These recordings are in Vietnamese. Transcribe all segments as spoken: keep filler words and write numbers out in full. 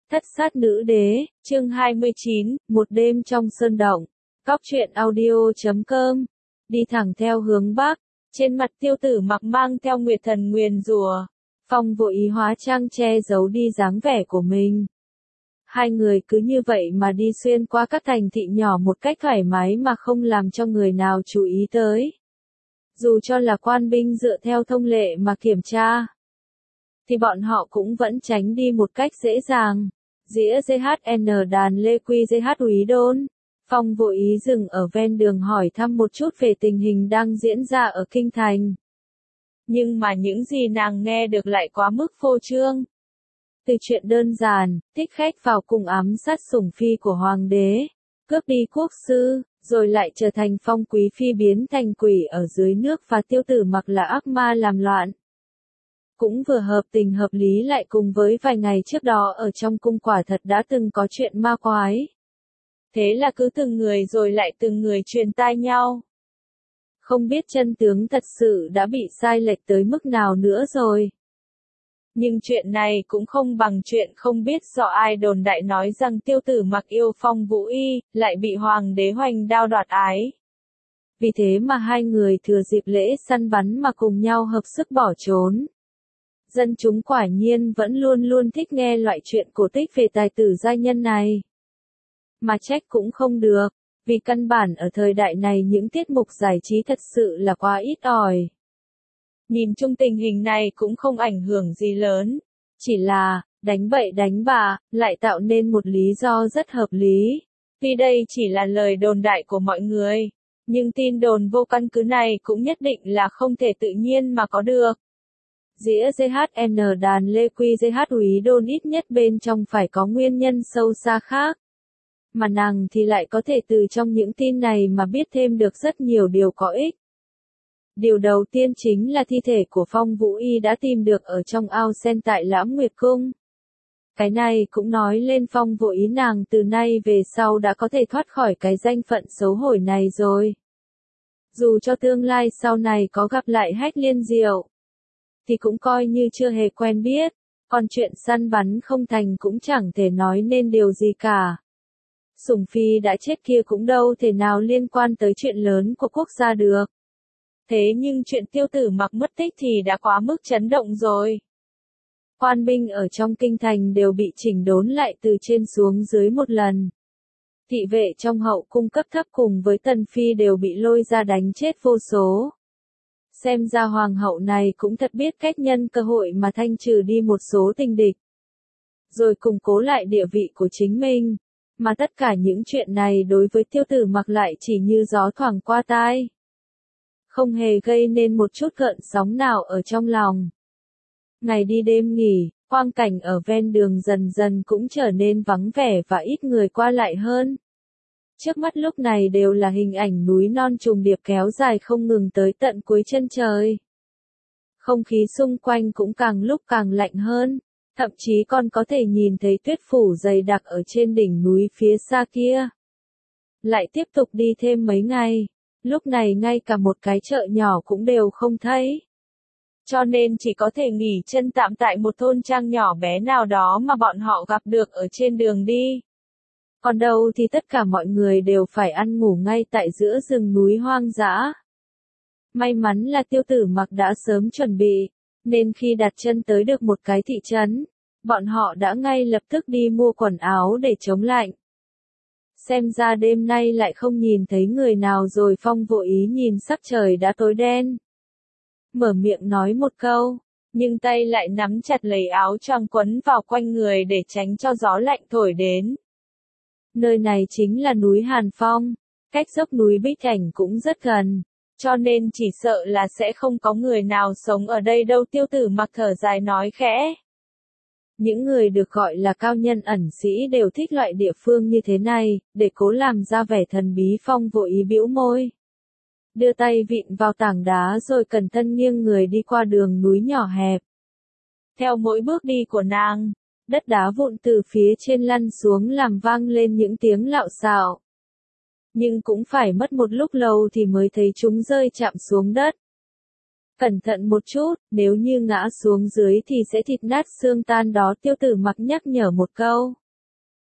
Thất sát nữ đế, chương hai mươi chín, một đêm trong sơn động. Cóc truyện audio chấm com. Đi thẳng theo hướng bắc, trên mặt Tiêu Tử Mặc mang theo nguyệt thần nguyền rủa. Phong vội ý hóa trang che giấu đi dáng vẻ của mình. Hai người cứ như vậy mà đi xuyên qua các thành thị nhỏ một cách thoải mái mà không làm cho người nào chú ý tới. Dù cho là quan binh dựa theo thông lệ mà kiểm tra, thì bọn họ cũng vẫn tránh đi một cách dễ dàng. Dĩa giê hát en đàn Lê Quy giê hát Úy Đôn. Phong vội ý dừng ở ven đường hỏi thăm một chút về tình hình đang diễn ra ở Kinh Thành. Nhưng mà những gì nàng nghe được lại quá mức phô trương. Từ chuyện đơn giản, thích khách vào cung ám sát sủng phi của hoàng đế, cướp đi quốc sư, rồi lại trở thành Phong quý phi biến thành quỷ ở dưới nước và Tiêu Tử Mặc là ác ma làm loạn. Cũng vừa hợp tình hợp lý lại cùng với vài ngày trước đó ở trong cung quả thật đã từng có chuyện ma quái. Thế là cứ từng người rồi lại từng người truyền tai nhau. Không biết chân tướng thật sự đã bị sai lệch tới mức nào nữa rồi. Nhưng chuyện này cũng không bằng chuyện không biết do ai đồn đại nói rằng Tiêu Tử Mặc yêu Phong Vũ Y, lại bị hoàng đế hoành đao đoạt ái. Vì thế mà hai người thừa dịp lễ săn bắn mà cùng nhau hợp sức bỏ trốn. Dân chúng quả nhiên vẫn luôn luôn thích nghe loại chuyện cổ tích về tài tử giai nhân này. Mà trách cũng không được, vì căn bản ở thời đại này những tiết mục giải trí thật sự là quá ít ỏi. Nhìn chung tình hình này cũng không ảnh hưởng gì lớn, chỉ là, đánh bậy đánh bạ, lại tạo nên một lý do rất hợp lý. Vì đây chỉ là lời đồn đại của mọi người, nhưng tin đồn vô căn cứ này cũng nhất định là không thể tự nhiên mà có được. Dĩa giê hát en đàn Lê Quy giê hát Úy Đôn ít nhất bên trong phải có nguyên nhân sâu xa khác. Mà nàng thì lại có thể từ trong những tin này mà biết thêm được rất nhiều điều có ích. Điều đầu tiên chính là thi thể của Phong Vũ Y đã tìm được ở trong ao sen tại Lãm Nguyệt Cung. Cái này cũng nói lên Phong Vũ Y nàng từ nay về sau đã có thể thoát khỏi cái danh phận xấu hổ này rồi. Dù cho tương lai sau này có gặp lại Hách Liên Diệu, thì cũng coi như chưa hề quen biết, còn chuyện săn bắn không thành cũng chẳng thể nói nên điều gì cả. Sủng phi đã chết kia cũng đâu thể nào liên quan tới chuyện lớn của quốc gia được. Thế nhưng chuyện Tiêu Tử Mặc mất tích thì đã quá mức chấn động rồi. Quan binh ở trong kinh thành đều bị chỉnh đốn lại từ trên xuống dưới một lần. Thị vệ trong hậu cung cấp thấp cùng với tần phi đều bị lôi ra đánh chết vô số. Xem ra hoàng hậu này cũng thật biết cách nhân cơ hội mà thanh trừ đi một số tình địch. Rồi củng cố lại địa vị của chính mình. Mà tất cả những chuyện này đối với Tiêu Tử Mặc lại chỉ như gió thoảng qua tai. Không hề gây nên một chút gợn sóng nào ở trong lòng. Ngày đi đêm nghỉ, quang cảnh ở ven đường dần dần cũng trở nên vắng vẻ và ít người qua lại hơn. Trước mắt lúc này đều là hình ảnh núi non trùng điệp kéo dài không ngừng tới tận cuối chân trời. Không khí xung quanh cũng càng lúc càng lạnh hơn, thậm chí còn có thể nhìn thấy tuyết phủ dày đặc ở trên đỉnh núi phía xa kia. Lại tiếp tục đi thêm mấy ngày, lúc này ngay cả một cái chợ nhỏ cũng đều không thấy. Cho nên chỉ có thể nghỉ chân tạm tại một thôn trang nhỏ bé nào đó mà bọn họ gặp được ở trên đường đi. Còn đâu thì tất cả mọi người đều phải ăn ngủ ngay tại giữa rừng núi hoang dã. May mắn là Tiêu Tử Mặc đã sớm chuẩn bị, nên khi đặt chân tới được một cái thị trấn, bọn họ đã ngay lập tức đi mua quần áo để chống lạnh. Xem ra đêm nay lại không nhìn thấy người nào rồi. Phong vội ý nhìn sắc trời đã tối đen. Mở miệng nói một câu, nhưng tay lại nắm chặt lấy áo choàng quấn vào quanh người để tránh cho gió lạnh thổi đến. Nơi này chính là núi Hàn Phong, cách dốc núi Bích Ảnh cũng rất gần, cho nên chỉ sợ là sẽ không có người nào sống ở đây đâu. Tiêu Tử Mặc thở dài nói khẽ. Những người được gọi là cao nhân ẩn sĩ đều thích loại địa phương như thế này, để cố làm ra vẻ thần bí. Phong vội ý bĩu môi, đưa tay vịn vào tảng đá rồi cẩn thận nghiêng người đi qua đường núi nhỏ hẹp. Theo mỗi bước đi của nàng, đất đá vụn từ phía trên lăn xuống làm vang lên những tiếng lạo xạo. Nhưng cũng phải mất một lúc lâu thì mới thấy chúng rơi chạm xuống đất. Cẩn thận một chút, nếu như ngã xuống dưới thì sẽ thịt nát xương tan đó. Tiêu Tử Mặc nhắc nhở một câu.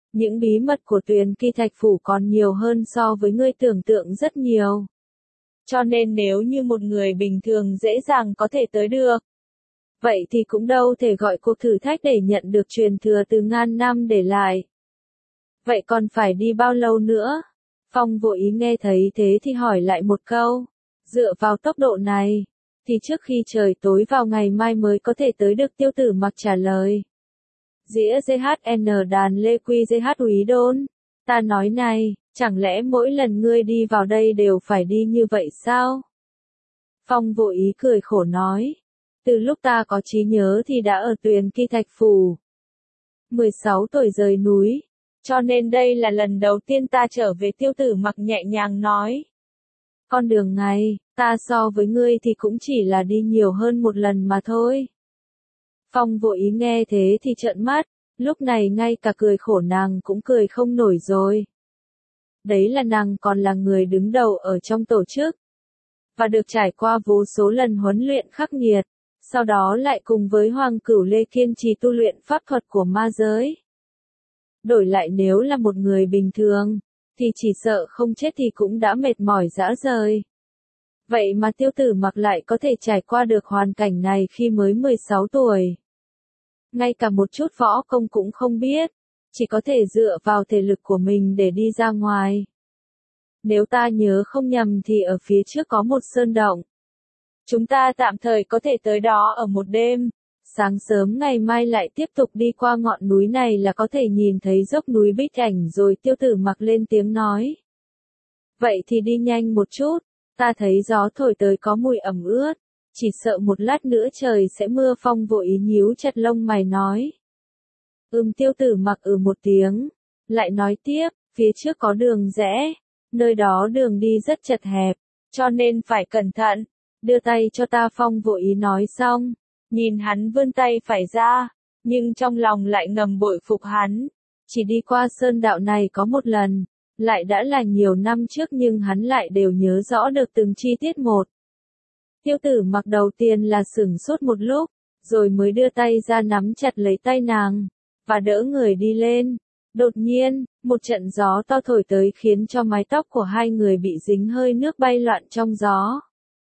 Những bí mật của Tuyền Kỳ Thạch Phủ còn nhiều hơn so với ngươi tưởng tượng rất nhiều. Cho nên nếu như một người bình thường dễ dàng có thể tới được, vậy thì cũng đâu thể gọi cuộc thử thách để nhận được truyền thừa từ ngàn năm để lại. Vậy còn phải đi bao lâu nữa? Phong Vô Ý nghe thấy thế thì hỏi lại một câu. Dựa vào tốc độ này, thì trước khi trời tối vào ngày mai mới có thể tới được, Tiêu Tử Mặc trả lời. Dĩa giê hát en đàn lê quy giê hát úy đôn. Ta nói này, chẳng lẽ mỗi lần ngươi đi vào đây đều phải đi như vậy sao? Phong Vô Ý cười khổ nói. Từ lúc ta có trí nhớ thì đã ở Tuyền Kỳ Thạch Phủ. mười sáu tuổi rời núi. Cho nên đây là lần đầu tiên ta trở về, Tiêu Tử Mặc nhẹ nhàng nói. Con đường này, ta so với ngươi thì cũng chỉ là đi nhiều hơn một lần mà thôi. Phong Vô Ý nghe thế thì trợn mắt, lúc này ngay cả cười khổ nàng cũng cười không nổi rồi. Đấy là nàng còn là người đứng đầu ở trong tổ chức, và được trải qua vô số lần huấn luyện khắc nghiệt, sau đó lại cùng với Hoàng Cửu Lê kiên trì tu luyện pháp thuật của ma giới. Đổi lại nếu là một người bình thường, thì chỉ sợ không chết thì cũng đã mệt mỏi rã rời. Vậy mà Tiêu Tử Mặc lại có thể trải qua được hoàn cảnh này khi mới mười sáu tuổi. Ngay cả một chút võ công cũng không biết, chỉ có thể dựa vào thể lực của mình để đi ra ngoài. Nếu ta nhớ không nhầm thì ở phía trước có một sơn động. Chúng ta tạm thời có thể tới đó ở một đêm. Sáng sớm ngày mai lại tiếp tục đi qua ngọn núi này là có thể nhìn thấy dốc núi Bích Ảnh rồi, Tiêu Tử Mặc lên tiếng nói. Vậy thì đi nhanh một chút, ta thấy gió thổi tới có mùi ẩm ướt, chỉ sợ một lát nữa trời sẽ mưa. Phong Vô Ý nhíu chặt lông mày nói. Ừm, Tiêu Tử Mặc ừ một tiếng, lại nói tiếp, phía trước có đường rẽ, nơi đó đường đi rất chật hẹp, cho nên phải cẩn thận, đưa tay cho ta. Phong Vô Ý nói xong, nhìn hắn vươn tay phải ra, nhưng trong lòng lại ngầm bội phục hắn. Chỉ đi qua sơn đạo này có một lần, lại đã là nhiều năm trước nhưng hắn lại đều nhớ rõ được từng chi tiết một. Tiêu Tử Mặc đầu tiên là sửng sốt một lúc, rồi mới đưa tay ra nắm chặt lấy tay nàng, và đỡ người đi lên. Đột nhiên, một trận gió to thổi tới khiến cho mái tóc của hai người bị dính hơi nước bay loạn trong gió.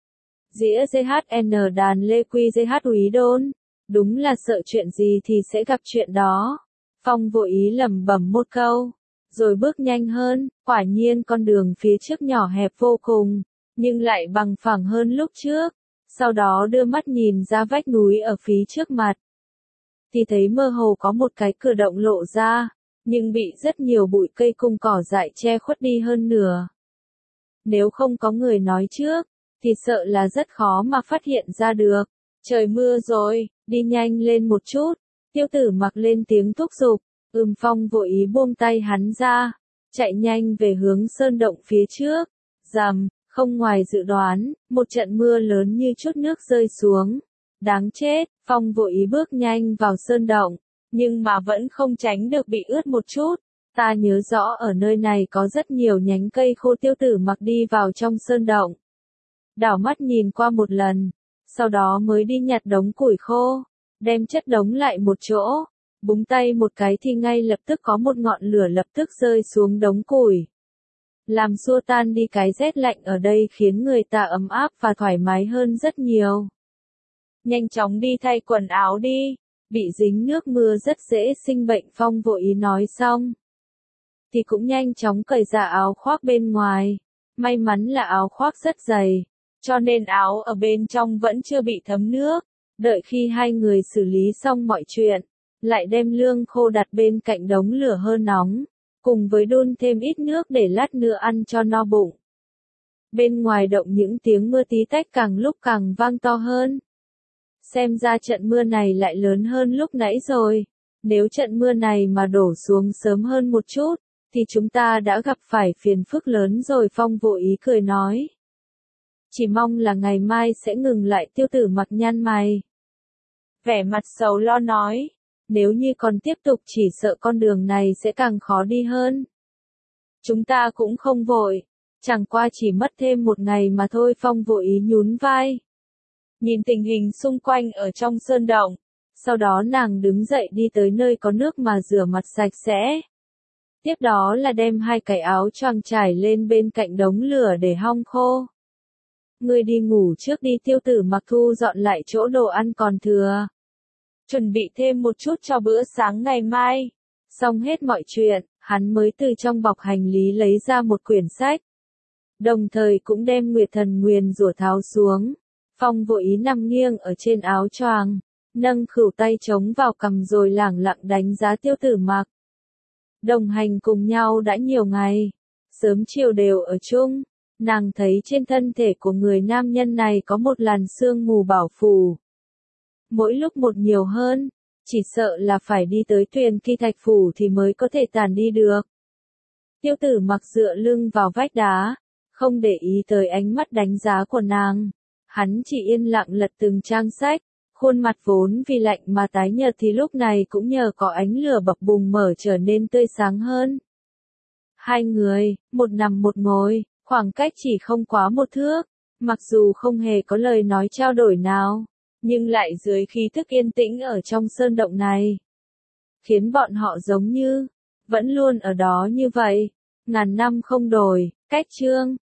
Dĩa giê hát en đàn lê quy giê hát úy đôn. Đúng là sợ chuyện gì thì sẽ gặp chuyện đó. Phong Vô Ý lẩm bẩm một câu, rồi bước nhanh hơn. Quả nhiên con đường phía trước nhỏ hẹp vô cùng, nhưng lại bằng phẳng hơn lúc trước. Sau đó đưa mắt nhìn ra vách núi ở phía trước mặt, thì thấy mơ hồ có một cái cửa động lộ ra, nhưng bị rất nhiều bụi cây cùng cỏ dại che khuất đi hơn nửa. Nếu không có người nói trước, thì sợ là rất khó mà phát hiện ra được. Trời mưa rồi, đi nhanh lên một chút. Tiêu Tử Mặc lên tiếng thúc giục. Ừm, Phong Vô Ý buông tay hắn ra, chạy nhanh về hướng sơn động phía trước. Rầm, không ngoài dự đoán, một trận mưa lớn như chút nước rơi xuống. Đáng chết, Phong Vô Ý bước nhanh vào sơn động, nhưng mà vẫn không tránh được bị ướt một chút. Ta nhớ rõ ở nơi này có rất nhiều nhánh cây khô. Tiêu Tử Mặc đi vào trong sơn động, đảo mắt nhìn qua một lần, sau đó mới đi nhặt đống củi khô, đem chất đống lại một chỗ, búng tay một cái thì ngay lập tức có một ngọn lửa lập tức rơi xuống đống củi, làm xua tan đi cái rét lạnh ở đây, khiến người ta ấm áp và thoải mái hơn rất nhiều. Nhanh chóng đi thay quần áo đi, bị dính nước mưa rất dễ sinh bệnh. Phong Vô Ý nói xong, thì cũng nhanh chóng cởi ra áo khoác bên ngoài. May mắn là áo khoác rất dày, cho nên áo ở bên trong vẫn chưa bị thấm nước. Đợi khi hai người xử lý xong mọi chuyện, lại đem lương khô đặt bên cạnh đống lửa hơi nóng, cùng với đun thêm ít nước để lát nữa ăn cho no bụng. Bên ngoài động những tiếng mưa tí tách càng lúc càng vang to hơn. Xem ra trận mưa này lại lớn hơn lúc nãy rồi. Nếu trận mưa này mà đổ xuống sớm hơn một chút, thì chúng ta đã gặp phải phiền phức lớn rồi. Phong Vô Ý cười nói. Chỉ mong là ngày mai sẽ ngừng lại. Tiêu Tử Mặc nhăn mày, vẻ mặt sầu lo nói. Nếu như còn tiếp tục chỉ sợ con đường này sẽ càng khó đi hơn. Chúng ta cũng không vội, chẳng qua chỉ mất thêm một ngày mà thôi. Phong Vô Ý nhún vai, nhìn tình hình xung quanh ở trong sơn động. Sau đó nàng đứng dậy đi tới nơi có nước mà rửa mặt sạch sẽ. Tiếp đó là đem hai cái áo choàng trải lên bên cạnh đống lửa để hong khô. Ngươi đi ngủ trước đi, Tiêu Tử Mặc thu dọn lại chỗ đồ ăn còn thừa. Chuẩn bị thêm một chút cho bữa sáng ngày mai. Xong hết mọi chuyện, hắn mới từ trong bọc hành lý lấy ra một quyển sách. Đồng thời cũng đem Nguyệt Thần Nguyền Rủa tháo xuống. Phong Vô Ý nằm nghiêng ở trên áo choàng, nâng khửu tay chống vào cằm rồi lẳng lặng đánh giá Tiêu Tử Mặc. Đồng hành cùng nhau đã nhiều ngày, sớm chiều đều ở chung, nàng thấy trên thân thể của người nam nhân này có một làn sương mù bảo phủ. Mỗi lúc một nhiều hơn, chỉ sợ là phải đi tới Tuyền Kỳ Thạch Phủ thì mới có thể tản đi được. Tiêu Tử Mặc dựa lưng vào vách đá, không để ý tới ánh mắt đánh giá của nàng. Hắn chỉ yên lặng lật từng trang sách, khuôn mặt vốn vì lạnh mà tái nhợt thì lúc này cũng nhờ có ánh lửa bập bùng mở trở nên tươi sáng hơn. Hai người, một nằm một ngồi, khoảng cách chỉ không quá một thước, mặc dù không hề có lời nói trao đổi nào, nhưng lại dưới khí thức yên tĩnh ở trong sơn động này, khiến bọn họ giống như vẫn luôn ở đó như vậy, ngàn năm không đổi. Cách chương